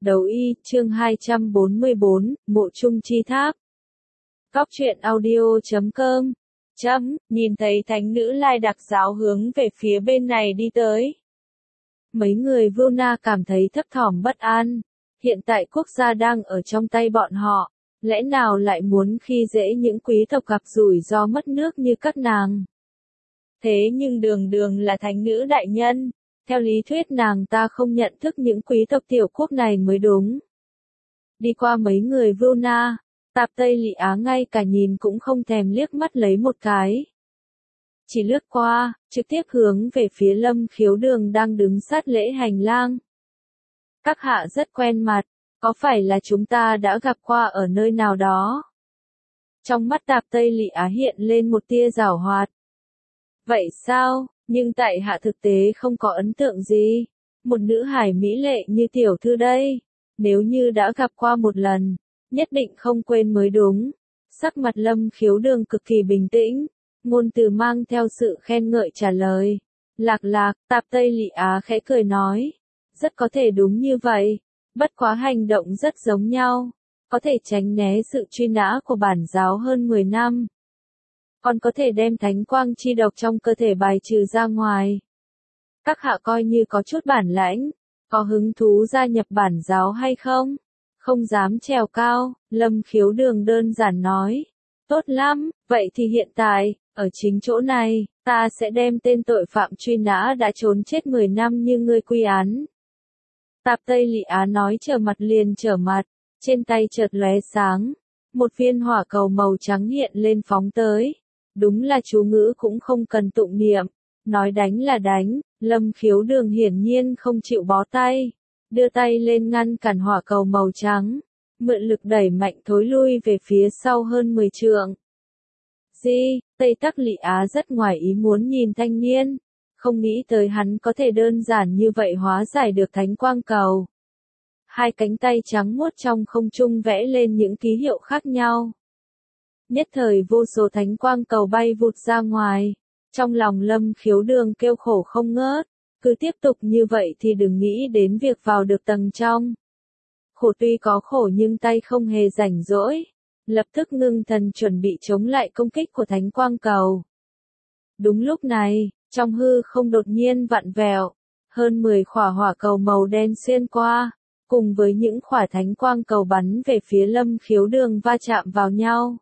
Đấu y, chương 244, Mộ Trung Chi Tháp. Cóc truyện audio.com. Nhìn thấy thánh nữ Lai Đặc giáo hướng về phía bên này đi tới. Mấy người Vilna cảm thấy thấp thỏm bất an. Hiện tại quốc gia đang ở trong tay bọn họ. Lẽ nào lại muốn khi dễ những quý tộc gặp rủi ro mất nước như các nàng? Thế nhưng đường là thánh nữ đại nhân. Theo lý thuyết nàng ta không nhận thức những quý tộc tiểu quốc này mới đúng. Đi qua mấy người Vilna, Tạp Tây Lị Á ngay cả nhìn cũng không thèm liếc mắt lấy một cái. Chỉ lướt qua, trực tiếp hướng về phía Lâm Khiếu Đường đang đứng sát lễ hành lang. Các hạ rất quen mặt, có phải là chúng ta đã gặp qua ở nơi nào đó? Trong mắt Tạp Tây Lị Á hiện lên một tia giảo hoạt. Vậy sao? Nhưng tại hạ thực tế không có ấn tượng gì. Một nữ hải mỹ lệ như tiểu thư đây, nếu như đã gặp qua một lần, nhất định không quên mới đúng. Sắc mặt Lâm Khiếu Đường cực kỳ bình tĩnh, ngôn từ mang theo sự khen ngợi trả lời. Lạc, Tạp Tây Lị Á khẽ cười nói. Rất có thể đúng như vậy, bất quá hành động rất giống nhau, có thể tránh né sự truy nã của bản giáo hơn 10 năm. Còn có thể đem thánh quang chi độc trong cơ thể bài trừ ra ngoài. Các hạ coi như có chút bản lãnh, có hứng thú gia nhập bản giáo hay không? Không dám trèo cao, Lâm Khiếu Đường đơn giản nói. Tốt lắm, vậy thì hiện tại, ở chính chỗ này, ta sẽ đem tên tội phạm truy nã đã trốn chết 10 năm như ngươi quy án. Tạp Tây Lị Á nói trở mặt liền trở mặt, trên tay chợt lóe sáng. Một viên hỏa cầu màu trắng hiện lên phóng tới. Đúng là chú ngữ cũng không cần tụng niệm, nói đánh là đánh. Lâm Khiếu Đường hiển nhiên không chịu bó tay, đưa tay lên ngăn cản hỏa cầu màu trắng, mượn lực đẩy mạnh thối lui về phía sau hơn 10 trượng. Tây Tắc Lị Á rất ngoài ý muốn nhìn thanh niên, không nghĩ tới hắn có thể đơn giản như vậy hóa giải được thánh quang cầu. Hai cánh tay trắng muốt trong không trung vẽ lên những ký hiệu khác nhau. Nhất thời vô số thánh quang cầu bay vụt ra ngoài, trong lòng Lâm Khiếu Đường kêu khổ không ngớt, cứ tiếp tục như vậy thì đừng nghĩ đến việc vào được tầng trong. Khổ tuy có khổ nhưng tay không hề rảnh rỗi, lập tức ngưng thần chuẩn bị chống lại công kích của thánh quang cầu. Đúng lúc này, trong hư không đột nhiên vặn vẹo, hơn 10 khỏa hỏa cầu màu đen xuyên qua, cùng với những khỏa thánh quang cầu bắn về phía Lâm Khiếu Đường va chạm vào nhau.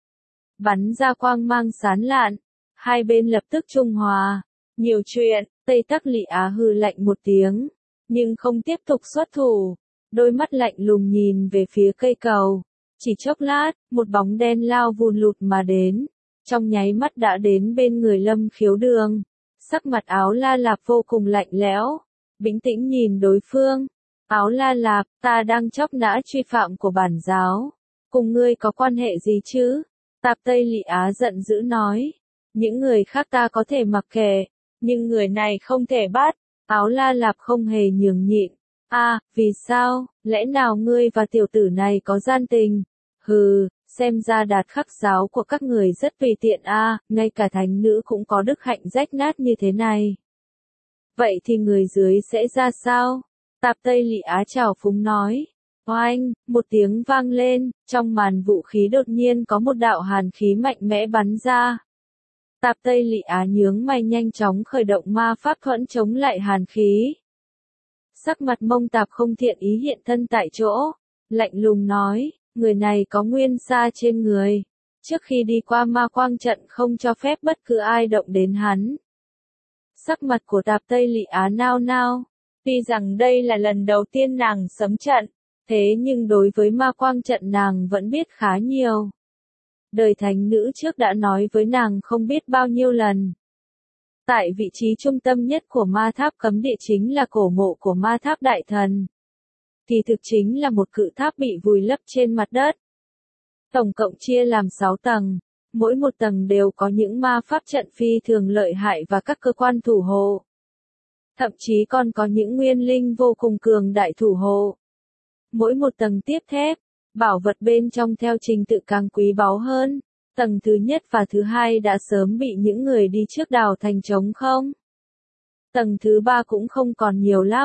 Bắn ra quang mang sáng lạn, hai bên lập tức trung hòa. Nhiều chuyện, Tây Tắc Lị Á hừ lạnh một tiếng, nhưng không tiếp tục xuất thủ, đôi mắt lạnh lùng nhìn về phía cây cầu. Chỉ chốc lát, một bóng đen lao vùn lụt mà đến, trong nháy mắt đã đến bên người Lâm Khiếu Đường. Sắc mặt Áo La Lạp vô cùng lạnh lẽo, bình tĩnh nhìn đối phương. Áo La Lạp, ta đang chóc nã truy phạm của bản giáo, cùng ngươi có quan hệ gì chứ? Tạp Tây Lị Á giận dữ nói. Những người khác ta có thể mặc kệ, nhưng người này không thể bắt. Áo La Lạp không hề nhường nhịn. Vì sao? Lẽ nào ngươi và tiểu tử này có gian tình? Hừ, xem ra Đạt Khắc giáo của các người rất tùy tiện ngay cả thánh nữ cũng có đức hạnh rách nát như thế này. Vậy thì người dưới sẽ ra sao? Tạp Tây Lị Á trào phúng nói. Oanh, một tiếng vang lên, trong màn vũ khí đột nhiên có một đạo hàn khí mạnh mẽ bắn ra. Tạp Tây Lị Á nhướng mày nhanh chóng khởi động ma pháp thuẫn chống lại hàn khí. Sắc mặt Mông Tạp không thiện ý hiện thân tại chỗ, lạnh lùng nói, người này có nguyên sa trên người. Trước khi đi qua ma quang trận không cho phép bất cứ ai động đến hắn. Sắc mặt của Tạp Tây Lị Á nao nao, tuy rằng đây là lần đầu tiên nàng sấm trận, thế nhưng đối với ma quang trận nàng vẫn biết khá nhiều. Đời thánh nữ trước đã nói với nàng không biết bao nhiêu lần. Tại vị trí trung tâm nhất của ma tháp cấm địa chính là cổ mộ của ma tháp đại thần. Thì thực chính là một cự tháp bị vùi lấp trên mặt đất. Tổng cộng chia làm 6 tầng, mỗi một tầng đều có những ma pháp trận phi thường lợi hại và các cơ quan thủ hộ. Thậm chí còn có những nguyên linh vô cùng cường đại thủ hộ. Mỗi một tầng tiếp thép, bảo vật bên trong theo trình tự càng quý báu hơn. Tầng thứ nhất và thứ hai đã sớm bị những người đi trước đào thành trống không. Tầng thứ ba cũng không còn nhiều lắm.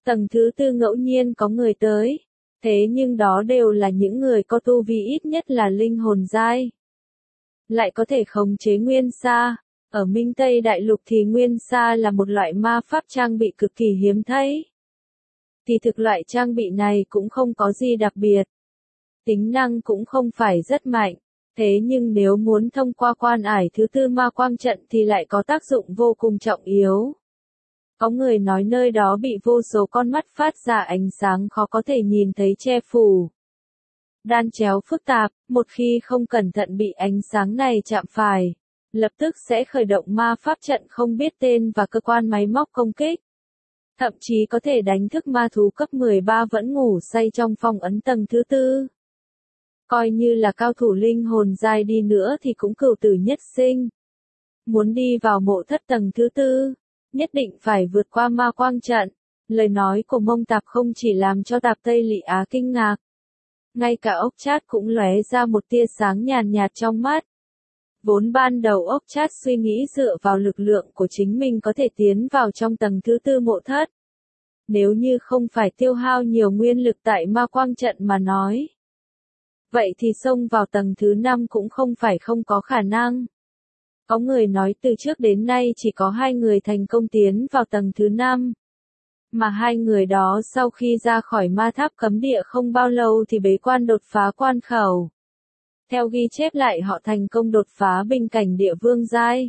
Tầng thứ tư ngẫu nhiên có người tới. Thế nhưng đó đều là những người có tu vi ít nhất là linh hồn giai. Lại có thể khống chế nguyên sa. Ở Minh Tây Đại Lục thì nguyên sa là một loại ma pháp trang bị cực kỳ hiếm thấy. Thì thực loại trang bị này cũng không có gì đặc biệt. Tính năng cũng không phải rất mạnh. Thế nhưng nếu muốn thông qua quan ải thứ tư ma quang trận thì lại có tác dụng vô cùng trọng yếu. Có người nói nơi đó bị vô số con mắt phát ra ánh sáng khó có thể nhìn thấy che phủ. Đan chéo phức tạp, một khi không cẩn thận bị ánh sáng này chạm phải, lập tức sẽ khởi động ma pháp trận không biết tên và cơ quan máy móc công kích. Thậm chí có thể đánh thức ma thú cấp 13 vẫn ngủ say trong phong ấn tầng thứ tư. Coi như là cao thủ linh hồn giai đi nữa thì cũng cửu tử nhất sinh. Muốn đi vào mộ thất tầng thứ tư, nhất định phải vượt qua ma quang trận. Lời nói của Mông Tạp không chỉ làm cho Tạp Tây Lị Á kinh ngạc. Ngay cả ốc chát cũng lóe ra một tia sáng nhàn nhạt trong mắt. Vốn ban đầu ốc chát suy nghĩ dựa vào lực lượng của chính mình có thể tiến vào trong tầng thứ tư mộ thất. Nếu như không phải tiêu hao nhiều nguyên lực tại ma quang trận mà nói. Vậy thì xông vào tầng thứ 5 cũng không phải không có khả năng. Có người nói từ trước đến nay chỉ có 2 người thành công tiến vào tầng thứ 5. Mà 2 người đó sau khi ra khỏi ma tháp cấm địa không bao lâu thì bế quan đột phá quan khẩu. Theo ghi chép lại họ thành công đột phá bình cảnh địa vương giai.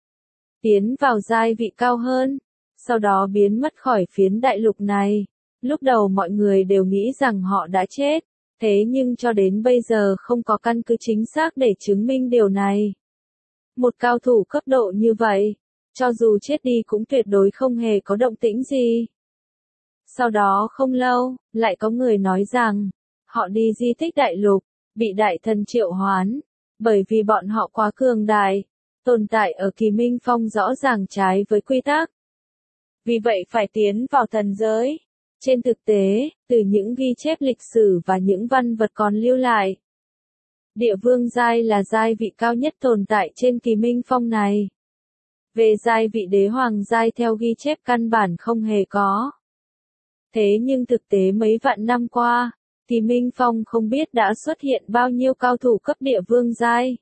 Tiến vào giai vị cao hơn. Sau đó biến mất khỏi phiến đại lục này. Lúc đầu mọi người đều nghĩ rằng họ đã chết. Thế nhưng cho đến bây giờ không có căn cứ chính xác để chứng minh điều này. Một cao thủ cấp độ như vậy, cho dù chết đi cũng tuyệt đối không hề có động tĩnh gì. Sau đó không lâu, lại có người nói rằng, họ đi di tích đại lục, bị đại thần triệu hoán, bởi vì bọn họ quá cường đại, tồn tại ở Kỳ Minh Phong rõ ràng trái với quy tắc. Vì vậy phải tiến vào thần giới. Trên thực tế, từ những ghi chép lịch sử và những văn vật còn lưu lại, địa vương giai là giai vị cao nhất tồn tại trên Kỳ Minh Phong này. Về giai vị đế hoàng giai theo ghi chép căn bản không hề có. Thế nhưng thực tế mấy vạn năm qua, Kỳ Minh Phong không biết đã xuất hiện bao nhiêu cao thủ cấp địa vương giai.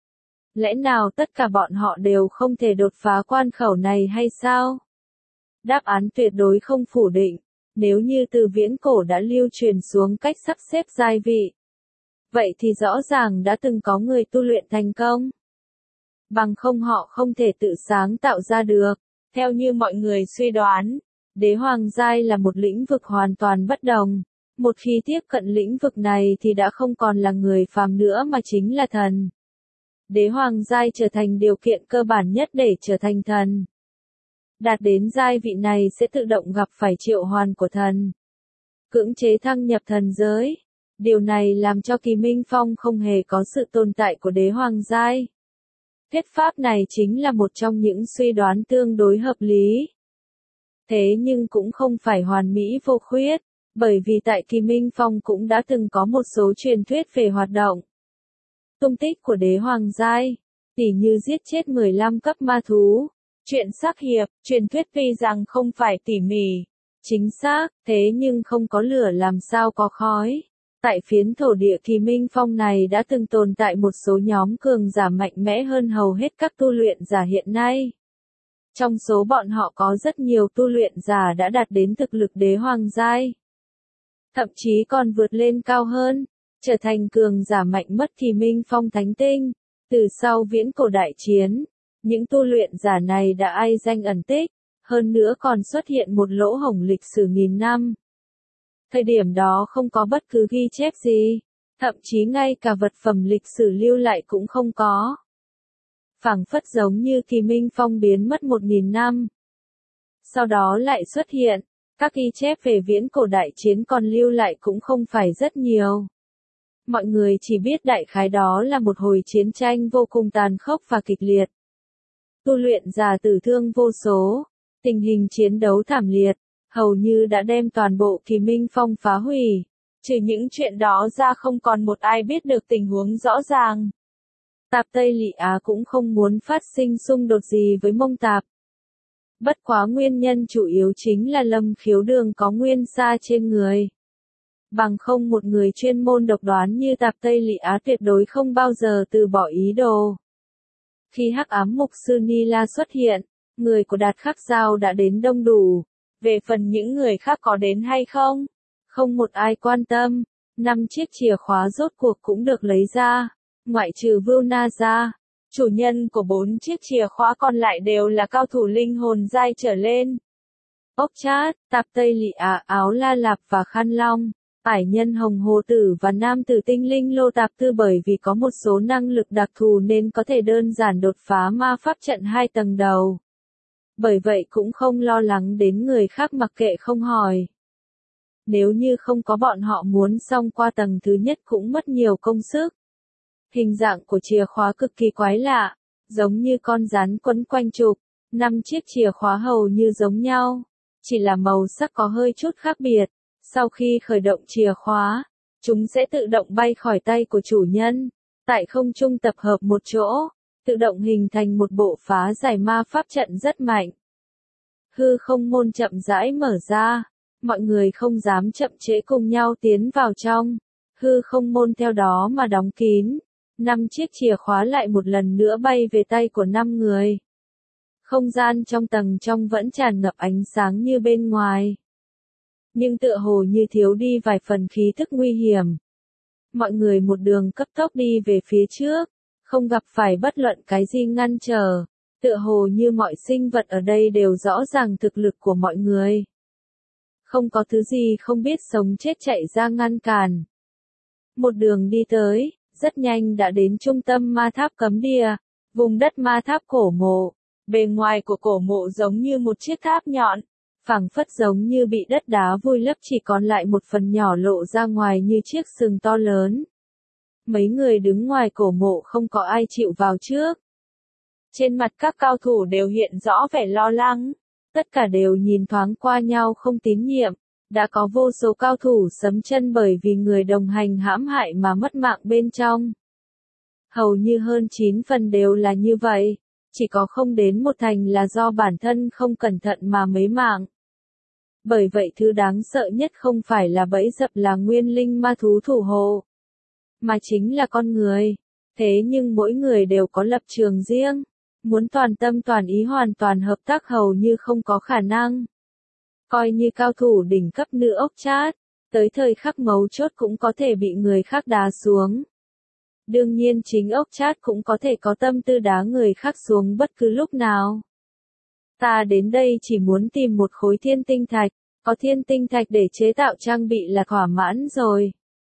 Lẽ nào tất cả bọn họ đều không thể đột phá quan khẩu này hay sao? Đáp án tuyệt đối không phủ định. Nếu như từ viễn cổ đã lưu truyền xuống cách sắp xếp giai vị, vậy thì rõ ràng đã từng có người tu luyện thành công. Bằng không họ không thể tự sáng tạo ra được. Theo như mọi người suy đoán, đế hoàng giai là một lĩnh vực hoàn toàn bất đồng. Một khi tiếp cận lĩnh vực này thì đã không còn là người phàm nữa mà chính là thần. Đế hoàng giai trở thành điều kiện cơ bản nhất để trở thành thần. Đạt đến giai vị này sẽ tự động gặp phải triệu hoán của thần. Cưỡng chế thăng nhập thần giới. Điều này làm cho Kỳ Minh Phong không hề có sự tồn tại của đế hoàng giai. Thuyết pháp này chính là một trong những suy đoán tương đối hợp lý. Thế nhưng cũng không phải hoàn mỹ vô khuyết, bởi vì tại Kỳ Minh Phong cũng đã từng có một số truyền thuyết về hoạt động. Tung tích của đế hoàng giai, tỉ như giết chết 15 cấp ma thú. Chuyện xác hiệp, truyền thuyết tuy rằng không phải tỉ mỉ, chính xác, thế nhưng không có lửa làm sao có khói. Tại phiến thổ địa Kỳ Minh Phong này đã từng tồn tại một số nhóm cường giả mạnh mẽ hơn hầu hết các tu luyện giả hiện nay. Trong số bọn họ có rất nhiều tu luyện giả đã đạt đến thực lực đế hoàng giai. Thậm chí còn vượt lên cao hơn, trở thành cường giả mạnh mất Kỳ Minh Phong thánh tinh. Từ sau viễn cổ đại chiến, những tu luyện giả này đã ai danh ẩn tích, hơn nữa còn xuất hiện một lỗ hổng lịch sử nghìn năm. Thời điểm đó không có bất cứ ghi chép gì, thậm chí ngay cả vật phẩm lịch sử lưu lại cũng không có. Phảng phất giống như Kỳ Minh Phong biến mất 1000 năm. Sau đó lại xuất hiện, các ghi chép về viễn cổ đại chiến còn lưu lại cũng không phải rất nhiều. Mọi người chỉ biết đại khái đó là một hồi chiến tranh vô cùng tàn khốc và kịch liệt. Tu luyện giả tử thương vô số, tình hình chiến đấu thảm liệt, hầu như đã đem toàn bộ Kỳ Minh Phong phá hủy. Trừ những chuyện đó ra không còn một ai biết được tình huống rõ ràng. Tạp Tây Lị Á cũng không muốn phát sinh xung đột gì với Mông Tạp. Bất quá nguyên nhân chủ yếu chính là Lâm Khiếu Đường có nguyên sa trên người. Bằng không một người chuyên môn độc đoán như Tạp Tây Lị Á tuyệt đối không bao giờ từ bỏ ý đồ. Khi Hắc Ám Mục Sư Ni La xuất hiện, người của Đạt Khắc Giao đã đến đông đủ. Về phần những người khác có đến hay không, không một ai quan tâm. 5 chiếc chìa khóa rốt cuộc cũng được lấy ra, ngoại trừ Vưu Na ra. Chủ nhân của 4 chiếc chìa khóa còn lại đều là cao thủ linh hồn giai trở lên. Ốc Chát, Tạp Tây Lị Á, Áo La Lạp và Khăn Long, Ải Nhân Hồng Hồ Tử và Nam Tử Tinh Linh Lô Tạp Tư bởi vì có một số năng lực đặc thù nên có thể đơn giản đột phá ma pháp trận 2 tầng đầu. Bởi vậy cũng không lo lắng đến người khác mặc kệ không hỏi. Nếu như không có bọn họ muốn xông qua tầng thứ nhất cũng mất nhiều công sức. Hình dạng của chìa khóa cực kỳ quái lạ, giống như con rắn quấn quanh trục. 5 chiếc chìa khóa hầu như giống nhau, chỉ là màu sắc có hơi chút khác biệt. Sau khi khởi động chìa khóa, chúng sẽ tự động bay khỏi tay của chủ nhân, tại không trung tập hợp một chỗ, tự động hình thành một bộ phá giải ma pháp trận rất mạnh. Hư không môn chậm rãi mở ra, mọi người không dám chậm trễ cùng nhau tiến vào trong. Hư không môn theo đó mà đóng kín. 5 chiếc chìa khóa lại một lần nữa bay về tay của 5 người. Không gian trong tầng trong vẫn tràn ngập ánh sáng như bên ngoài. Nhưng tựa hồ như thiếu đi vài phần khí thức nguy hiểm. Mọi người một đường cấp tốc đi về phía trước, không gặp phải bất luận cái gì ngăn trở. Tựa hồ như mọi sinh vật ở đây đều rõ ràng thực lực của mọi người. Không có thứ gì không biết sống chết chạy ra ngăn cản. Một đường đi tới, rất nhanh đã đến trung tâm ma tháp cấm địa, vùng đất ma tháp cổ mộ. Bề ngoài của cổ mộ giống như một chiếc tháp nhọn, phảng phất giống như bị đất đá vùi lấp, chỉ còn lại một phần nhỏ lộ ra ngoài như chiếc sừng to lớn. Mấy người đứng ngoài cổ mộ không có ai chịu vào trước. Trên mặt các cao thủ đều hiện rõ vẻ lo lắng, tất cả đều nhìn thoáng qua nhau không tín nhiệm. Đã có vô số cao thủ sấm chân bởi vì người đồng hành hãm hại mà mất mạng bên trong. Hầu như hơn 9 phần đều là như vậy, chỉ có không đến 1 thành là do bản thân không cẩn thận mà mấy mạng. Bởi vậy thứ đáng sợ nhất không phải là bẫy dập là nguyên linh ma thú thủ hộ, mà chính là con người. Thế nhưng mỗi người đều có lập trường riêng, muốn toàn tâm toàn ý hoàn toàn hợp tác hầu như không có khả năng. Coi như cao thủ đỉnh cấp như Ốc Chát, tới thời khắc mấu chốt cũng có thể bị người khác đá xuống. Đương nhiên chính Ốc Chát cũng có thể có tâm tư đá người khác xuống bất cứ lúc nào. Ta đến đây chỉ muốn tìm một khối thiên tinh thạch, có thiên tinh thạch để chế tạo trang bị là thỏa mãn rồi.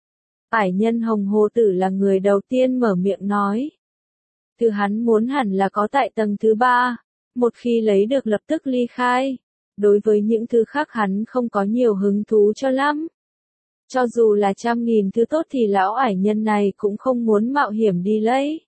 Ải Nhân Hồng Hồ Tử là người đầu tiên mở miệng nói. Thứ hắn muốn hẳn là có tại tầng thứ 3, một khi lấy được lập tức ly khai. Đối với những thứ khác hắn không có nhiều hứng thú cho lắm. Cho dù là 100.000 thứ tốt thì lão ải nhân này cũng không muốn mạo hiểm đi lấy.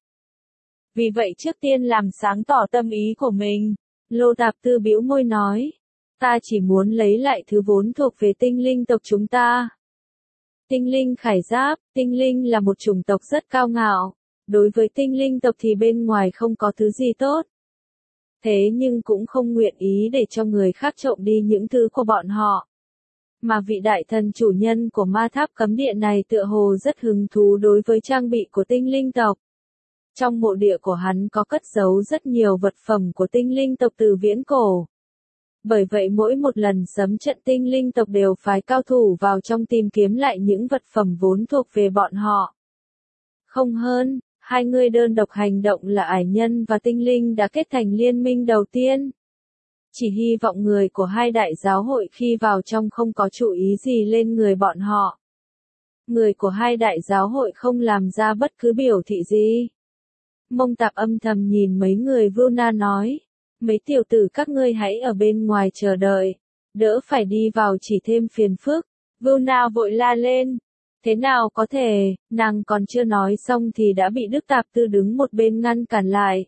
Vì vậy trước tiên làm sáng tỏ tâm ý của mình, Lô Tạp Tư bĩu môi nói. Ta chỉ muốn lấy lại thứ vốn thuộc về tinh linh tộc chúng ta. Tinh linh khải giáp, tinh linh là một chủng tộc rất cao ngạo. Đối với tinh linh tộc thì bên ngoài không có thứ gì tốt. Thế nhưng cũng không nguyện ý để cho người khác trộm đi những thứ của bọn họ. Mà vị đại thần chủ nhân của ma tháp cấm địa này tựa hồ rất hứng thú đối với trang bị của tinh linh tộc. Trong mộ địa của hắn có cất giấu rất nhiều vật phẩm của tinh linh tộc từ viễn cổ. Bởi vậy mỗi một lần sấm trận tinh linh tộc đều phái cao thủ vào trong tìm kiếm lại những vật phẩm vốn thuộc về bọn họ. Không hơn. 2 người đơn độc hành động là ải nhân và tinh linh đã kết thành liên minh đầu tiên. Chỉ hy vọng người của 2 đại giáo hội khi vào trong không có chú ý gì lên người bọn họ. Người của 2 đại giáo hội không làm ra bất cứ biểu thị gì. Mông Tạp âm thầm nhìn mấy người Vưu Na nói. Mấy tiểu tử các ngươi hãy ở bên ngoài chờ đợi. Đỡ phải đi vào chỉ thêm phiền phức. Vưu Na vội la lên. Thế nào có thể, nàng còn chưa nói xong thì đã bị Đức Tạp Tư đứng một bên ngăn cản lại.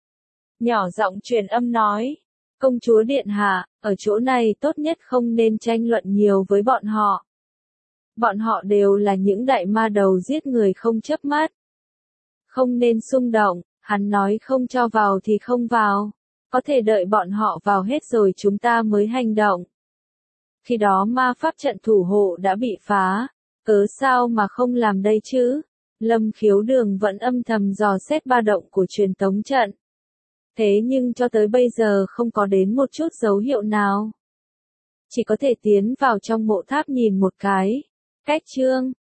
Nhỏ giọng truyền âm nói, công chúa điện hạ, ở chỗ này tốt nhất không nên tranh luận nhiều với bọn họ. Bọn họ đều là những đại ma đầu giết người không chớp mắt. Không nên xung động, hắn nói không cho vào thì không vào. Có thể đợi bọn họ vào hết rồi chúng ta mới hành động. Khi đó ma pháp trận thủ hộ đã bị phá, cớ sao mà không làm đây chứ? Lâm Khiếu Đường vẫn âm thầm dò xét ba động của truyền tống trận. Thế nhưng cho tới bây giờ không có đến một chút dấu hiệu nào. Chỉ có thể tiến vào trong mộ tháp nhìn một cái. Cách chương